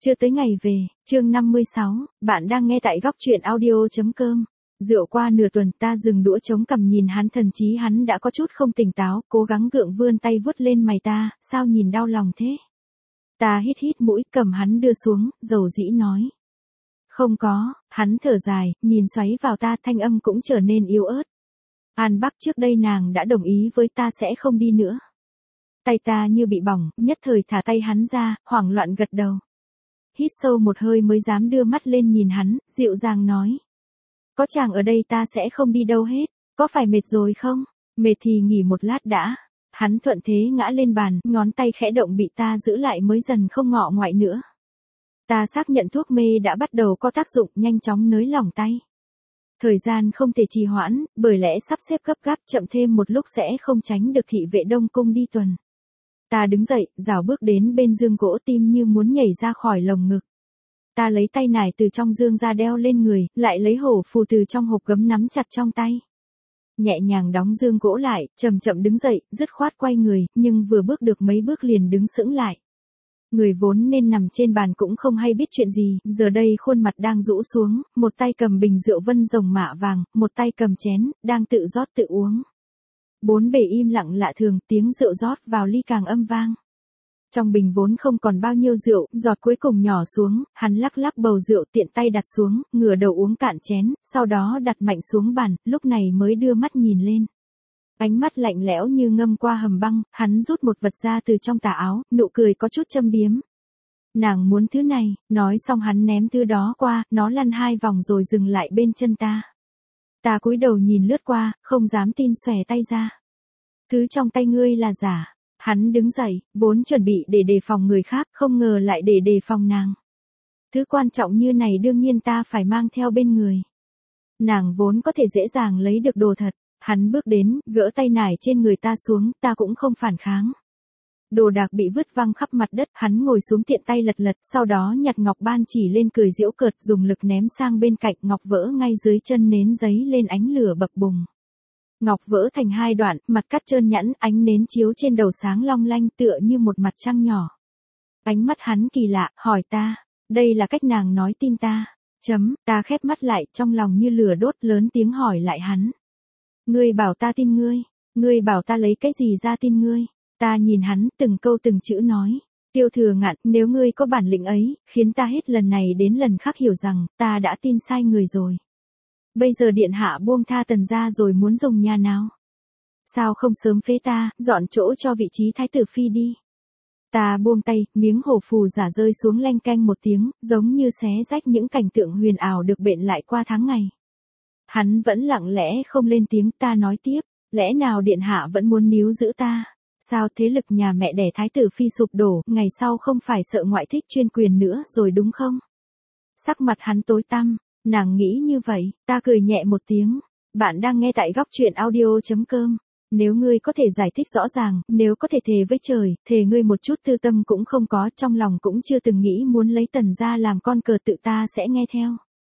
Chưa tới ngày về, chương 56, bạn đang nghe tại góc truyện audio.com. Rượu qua nửa tuần ta dừng đũa chống cằm nhìn hắn, thần chí hắn đã có chút không tỉnh táo, cố gắng gượng vươn tay vuốt lên mày ta, sao nhìn đau lòng thế? Ta hít hít mũi, cầm hắn đưa xuống, dầu dĩ nói. Không có, hắn thở dài, nhìn xoáy vào ta, thanh âm cũng trở nên yếu ớt. An Bắc trước đây nàng đã đồng ý với ta sẽ không đi nữa. Tay ta như bị bỏng, nhất thời thả tay hắn ra, hoảng loạn gật đầu. Hít sâu một hơi mới dám đưa mắt lên nhìn hắn, dịu dàng nói. Có chàng ở đây ta sẽ không đi đâu hết, có phải mệt rồi không? Mệt thì nghỉ một lát đã. Hắn thuận thế ngã lên bàn, ngón tay khẽ động bị ta giữ lại mới dần không ngọ ngoại nữa. Ta xác nhận thuốc mê đã bắt đầu có tác dụng, nhanh chóng nới lỏng tay. Thời gian không thể trì hoãn, bởi lẽ sắp xếp gấp gáp, chậm thêm một lúc sẽ không tránh được thị vệ Đông Cung đi tuần. Ta đứng dậy, rảo bước đến bên giường gỗ, tim như muốn nhảy ra khỏi lồng ngực. Ta lấy tay nải từ trong giường ra đeo lên người, lại lấy hổ phù từ trong hộp gấm nắm chặt trong tay. Nhẹ nhàng đóng giường gỗ lại, chậm chậm đứng dậy, dứt khoát quay người, nhưng vừa bước được mấy bước liền đứng sững lại. Người vốn nên nằm trên bàn cũng không hay biết chuyện gì, giờ đây khuôn mặt đang rũ xuống, một tay cầm bình rượu vân rồng mạ vàng, một tay cầm chén, đang tự rót tự uống. Bốn bề im lặng lạ thường, tiếng rượu rót vào ly càng âm vang. Trong bình vốn không còn bao nhiêu rượu, giọt cuối cùng nhỏ xuống, hắn lắc lắc bầu rượu tiện tay đặt xuống, ngửa đầu uống cạn chén, sau đó đặt mạnh xuống bàn, lúc này mới đưa mắt nhìn lên. Ánh mắt lạnh lẽo như ngâm qua hầm băng, hắn rút một vật ra từ trong tà áo, nụ cười có chút châm biếm. Nàng muốn thứ này, nói xong hắn ném thứ đó qua, nó lăn 2 vòng rồi dừng lại bên chân ta. Ta cúi đầu nhìn lướt qua, không dám tin xòe tay ra. Thứ trong tay ngươi là giả. Hắn đứng dậy, vốn chuẩn bị để đề phòng người khác, không ngờ lại để đề phòng nàng. Thứ quan trọng như này đương nhiên ta phải mang theo bên người. Nàng vốn có thể dễ dàng lấy được đồ thật. Hắn bước đến, gỡ tay nải trên người ta xuống, ta cũng không phản kháng. Đồ đạc bị vứt văng khắp mặt đất, hắn ngồi xuống tiện tay lật lật, sau đó nhặt ngọc ban chỉ lên cười giễu cợt, dùng lực ném sang bên cạnh, ngọc vỡ ngay dưới chân nến giấy lên ánh lửa bập bùng. Ngọc vỡ thành 2 đoạn, mặt cắt trơn nhẵn, ánh nến chiếu trên đầu sáng long lanh tựa như một mặt trăng nhỏ. Ánh mắt hắn kỳ lạ, hỏi ta, đây là cách nàng nói tin ta. Ta khép mắt lại, trong lòng như lửa đốt, lớn tiếng hỏi lại hắn. Ngươi bảo ta tin ngươi bảo ta lấy cái gì ra tin ngươi? Ta nhìn hắn, từng câu từng chữ nói. Tiêu Thừa Ngạn, nếu ngươi có bản lĩnh ấy, khiến ta hết lần này đến lần khác hiểu rằng, ta đã tin sai người rồi. Bây giờ điện hạ buông tha Tần gia rồi muốn dùng nhà nào? Sao không sớm phế ta, dọn chỗ cho vị trí thái tử phi đi? Ta buông tay, miếng hổ phù giả rơi xuống leng keng một tiếng, giống như xé rách những cảnh tượng huyền ảo được bện lại qua tháng ngày. Hắn vẫn lặng lẽ không lên tiếng, ta nói tiếp, lẽ nào điện hạ vẫn muốn níu giữ ta? Sao thế lực nhà mẹ đẻ thái tử phi sụp đổ, ngày sau không phải sợ ngoại thích chuyên quyền nữa rồi đúng không? Sắc mặt hắn tối tăm, nàng nghĩ như vậy, ta cười nhẹ một tiếng. Bạn đang nghe tại góc truyện audio.com. Nếu ngươi có thể giải thích rõ ràng, nếu có thể thề với trời, thề ngươi một chút tư tâm cũng không có, trong lòng cũng chưa từng nghĩ muốn lấy Tần gia làm con cờ, tự ta sẽ nghe theo.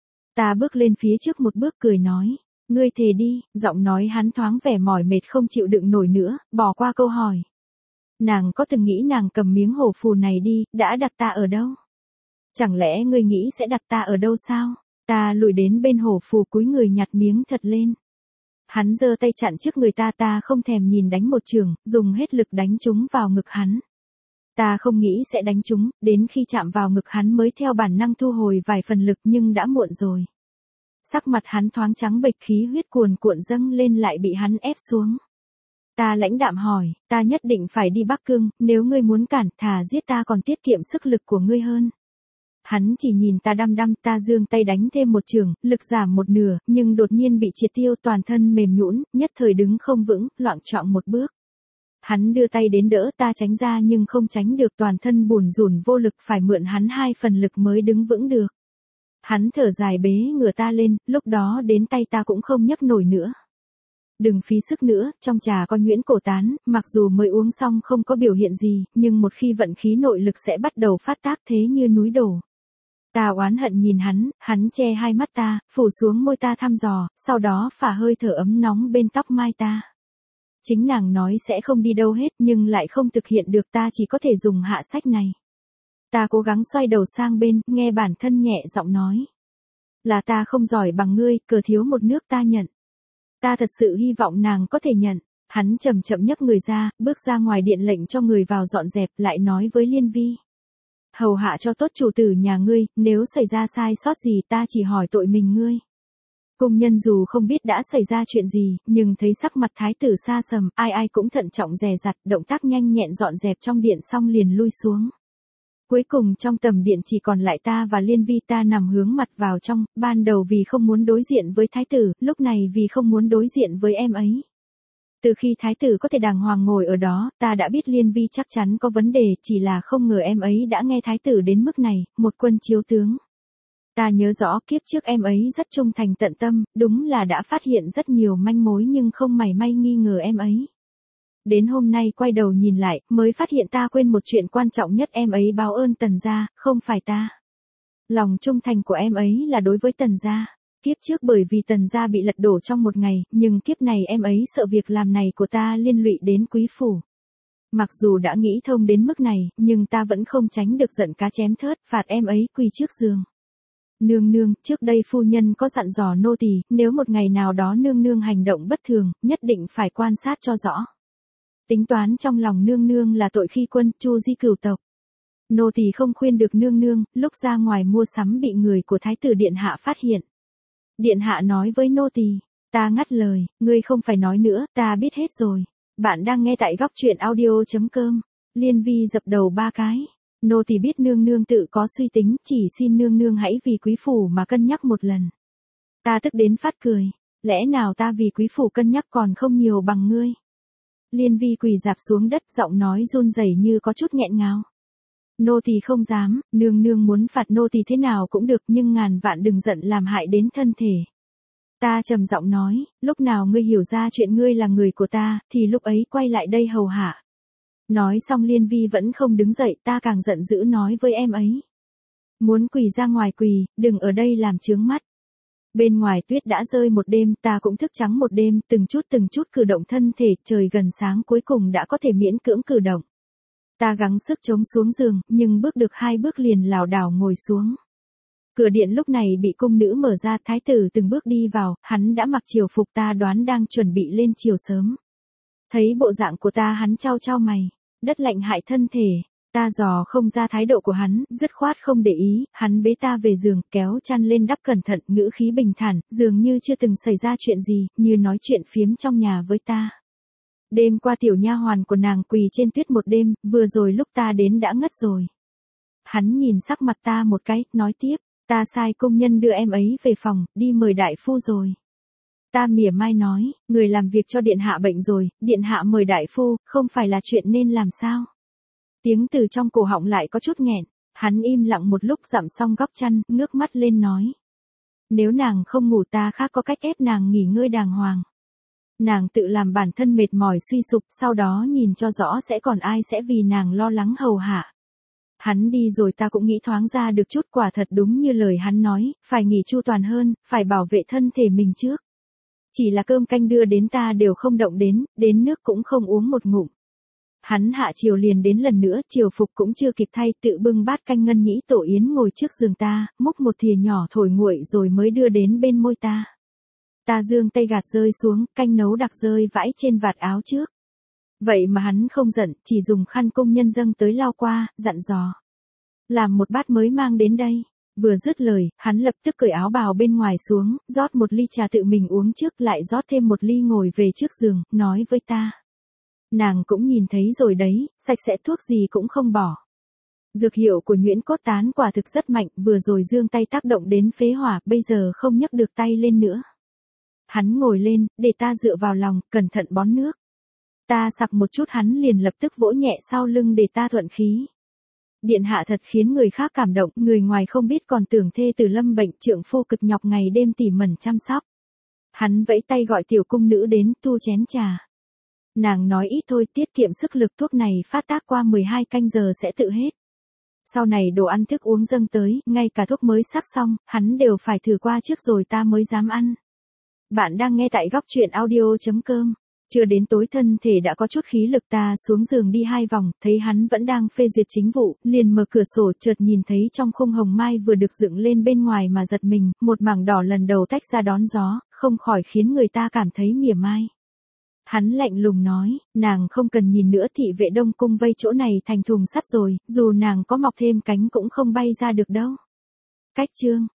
Ta bước lên phía trước một bước cười nói, ngươi thề đi, giọng nói hắn thoáng vẻ mỏi mệt không chịu đựng nổi nữa, bỏ qua câu hỏi. Nàng có từng nghĩ nàng cầm miếng hổ phù này đi, đã đặt ta ở đâu? Chẳng lẽ ngươi nghĩ sẽ đặt ta ở đâu sao? Ta lùi đến bên hổ phù cúi người nhặt miếng thật lên. Hắn giơ tay chặn trước người ta không thèm nhìn đánh một trường, dùng hết lực đánh trúng vào ngực hắn. Ta không nghĩ sẽ đánh trúng, đến khi chạm vào ngực hắn mới theo bản năng thu hồi vài phần lực nhưng đã muộn rồi. Sắc mặt hắn thoáng trắng bệch, khí huyết cuồn cuộn dâng lên lại bị hắn ép xuống. Ta lãnh đạm hỏi, ta nhất định phải đi Bắc Cương, nếu ngươi muốn cản, thà giết ta còn tiết kiệm sức lực của ngươi hơn. Hắn chỉ nhìn ta đăm đăm, ta giương tay đánh thêm một trường, lực giảm một nửa, nhưng đột nhiên bị triệt tiêu, toàn thân mềm nhũn, nhất thời đứng không vững, loạng choạng một bước. Hắn đưa tay đến đỡ ta tránh ra nhưng không tránh được, toàn thân bủn rủn vô lực, phải mượn hắn 2 phần lực mới đứng vững được. Hắn thở dài bế ngửa ta lên, lúc đó đến tay ta cũng không nhấc nổi nữa. Đừng phí sức nữa, trong trà có nhuyễn cổ tán, mặc dù mới uống xong không có biểu hiện gì, nhưng một khi vận khí nội lực sẽ bắt đầu phát tác thế như núi đổ. Ta oán hận nhìn hắn che 2 mắt ta, phủ xuống môi ta thăm dò, sau đó phả hơi thở ấm nóng bên tóc mai ta. Chính nàng nói sẽ không đi đâu hết nhưng lại không thực hiện được, ta chỉ có thể dùng hạ sách này. Ta cố gắng xoay đầu sang bên, nghe bản thân nhẹ giọng nói. Là ta không giỏi bằng ngươi, cờ thiếu một nước ta nhận. Ta thật sự hy vọng nàng có thể nhận. Hắn chậm chậm nhấc người ra, bước ra ngoài điện lệnh cho người vào dọn dẹp, lại nói với Liên Vi. Hầu hạ cho tốt chủ tử nhà ngươi, nếu xảy ra sai sót gì ta chỉ hỏi tội mình ngươi. Cung nhân dù không biết đã xảy ra chuyện gì, nhưng thấy sắc mặt thái tử xa sầm, ai ai cũng thận trọng dè dặt, động tác nhanh nhẹn dọn dẹp trong điện xong liền lui xuống. Cuối cùng trong tầm điện chỉ còn lại ta và Liên Vi, ta nằm hướng mặt vào trong, ban đầu vì không muốn đối diện với thái tử, lúc này vì không muốn đối diện với em ấy. Từ khi thái tử có thể đàng hoàng ngồi ở đó, ta đã biết Liên Vi chắc chắn có vấn đề, chỉ là không ngờ em ấy đã nghe thái tử đến mức này, một quân chiếu tướng. Ta nhớ rõ kiếp trước em ấy rất trung thành tận tâm, đúng là đã phát hiện rất nhiều manh mối nhưng không mảy may nghi ngờ em ấy. Đến hôm nay quay đầu nhìn lại, mới phát hiện ta quên một chuyện quan trọng nhất, em ấy báo ơn Tần gia, không phải ta. Lòng trung thành của em ấy là đối với Tần gia. Kiếp trước bởi vì Tần gia bị lật đổ trong một ngày, nhưng kiếp này em ấy sợ việc làm này của ta liên lụy đến quý phủ. Mặc dù đã nghĩ thông đến mức này, nhưng ta vẫn không tránh được giận cá chém thớt, phạt em ấy quỳ trước giường. Nương nương, trước đây phu nhân có dặn dò nô tỳ, nếu một ngày nào đó nương nương hành động bất thường, nhất định phải quan sát cho rõ. Tính toán trong lòng nương nương là tội khi quân, chu di cửu tộc. Nô tỳ không khuyên được nương nương, lúc ra ngoài mua sắm bị người của thái tử điện hạ phát hiện. Điện hạ nói với nô tỳ, ta ngắt lời, ngươi không phải nói nữa, ta biết hết rồi. Bạn đang nghe tại góc truyện audio.com. Liên Vi dập đầu 3 cái. Nô tỳ biết nương nương tự có suy tính, chỉ xin nương nương hãy vì quý phủ mà cân nhắc một lần. Ta tức đến phát cười, lẽ nào ta vì quý phủ cân nhắc còn không nhiều bằng ngươi. Liên Vi quỳ rạp xuống đất, giọng nói run rẩy như có chút nghẹn ngào. Nô tỳ không dám, nương nương muốn phạt nô tỳ thế nào cũng được, nhưng ngàn vạn đừng giận làm hại đến thân thể. Ta trầm giọng nói, lúc nào ngươi hiểu ra chuyện ngươi là người của ta, thì lúc ấy quay lại đây hầu hạ. Nói xong Liên Vi vẫn không đứng dậy, ta càng giận dữ nói với em ấy. Muốn quỳ ra ngoài quỳ, đừng ở đây làm chướng mắt. Bên ngoài tuyết đã rơi một đêm, ta cũng thức trắng một đêm, từng chút cử động thân thể, trời gần sáng cuối cùng đã có thể miễn cưỡng cử động. Ta gắng sức chống xuống giường, nhưng bước được 2 bước liền lảo đảo ngồi xuống. Cửa điện lúc này bị cung nữ mở ra, thái tử từng bước đi vào, hắn đã mặc triều phục, ta đoán đang chuẩn bị lên triều sớm. Thấy bộ dạng của ta hắn chau chau mày, đất lạnh hại thân thể, ta dò không ra thái độ của hắn, dứt khoát không để ý, hắn bế ta về giường, kéo chăn lên đắp cẩn thận, ngữ khí bình thản, dường như chưa từng xảy ra chuyện gì, như nói chuyện phiếm trong nhà với ta. Đêm qua tiểu nha hoàn của nàng quỳ trên tuyết một đêm, vừa rồi lúc ta đến đã ngất rồi. Hắn nhìn sắc mặt ta một cái, nói tiếp, ta sai công nhân đưa em ấy về phòng, đi mời đại phu rồi. Ta mỉa mai nói, người làm việc cho điện hạ bệnh rồi, điện hạ mời đại phu, không phải là chuyện nên làm sao. Tiếng từ trong cổ họng lại có chút nghẹn, hắn im lặng một lúc dặm xong góc chăn, ngước mắt lên nói. Nếu nàng không ngủ ta khác có cách ép nàng nghỉ ngơi đàng hoàng. Nàng tự làm bản thân mệt mỏi suy sụp, sau đó nhìn cho rõ sẽ còn ai sẽ vì nàng lo lắng hầu hạ. Hắn đi rồi ta cũng nghĩ thoáng ra được chút, quả thật đúng như lời hắn nói, phải nghỉ chu toàn hơn, phải bảo vệ thân thể mình trước. Chỉ là cơm canh đưa đến ta đều không động đến nước cũng không uống một ngụm. Hắn hạ chiều liền đến lần nữa, triều phục cũng chưa kịp thay, tự bưng bát canh ngân nhĩ tổ yến ngồi trước giường ta, múc một thìa nhỏ thổi nguội rồi mới đưa đến bên môi ta. Ta giương tay gạt rơi xuống, canh nấu đặc rơi vãi trên vạt áo trước. Vậy mà hắn không giận, chỉ dùng khăn công nhân dâng tới lau qua, dặn dò. Làm một bát mới mang đến đây. Vừa dứt lời, hắn lập tức cởi áo bào bên ngoài xuống, rót một ly trà tự mình uống trước, lại rót thêm một ly ngồi về trước giường, nói với ta. Nàng cũng nhìn thấy rồi đấy, sạch sẽ thuốc gì cũng không bỏ. Dược hiệu của nhuyễn cốt tán quả thực rất mạnh, vừa rồi giương tay tác động đến phế hỏa, bây giờ không nhấc được tay lên nữa. Hắn ngồi lên, để ta dựa vào lòng, cẩn thận bón nước. Ta sặc một chút hắn liền lập tức vỗ nhẹ sau lưng để ta thuận khí. Điện hạ thật khiến người khác cảm động, người ngoài không biết còn tưởng thê tử lâm bệnh, trượng phu cực nhọc ngày đêm tỉ mẩn chăm sóc. Hắn vẫy tay gọi tiểu cung nữ đến tu chén trà. Nàng nói ít thôi, tiết kiệm sức lực, thuốc này phát tác qua 12 canh giờ sẽ tự hết. Sau này đồ ăn thức uống dâng tới, ngay cả thuốc mới sắc xong, hắn đều phải thử qua trước rồi ta mới dám ăn. Bạn đang nghe tại góc truyện audio.com. Chưa đến tối thân thể đã có chút khí lực, ta xuống giường đi 2 vòng, thấy hắn vẫn đang phê duyệt chính vụ, liền mở cửa sổ, chợt nhìn thấy trong khung hồng mai vừa được dựng lên bên ngoài mà giật mình, một mảng đỏ lần đầu tách ra đón gió, không khỏi khiến người ta cảm thấy mỉa mai. Hắn lạnh lùng nói, nàng không cần nhìn nữa, thị vệ Đông Cung vây chỗ này thành thùng sắt rồi, dù nàng có mọc thêm cánh cũng không bay ra được đâu. Cách chương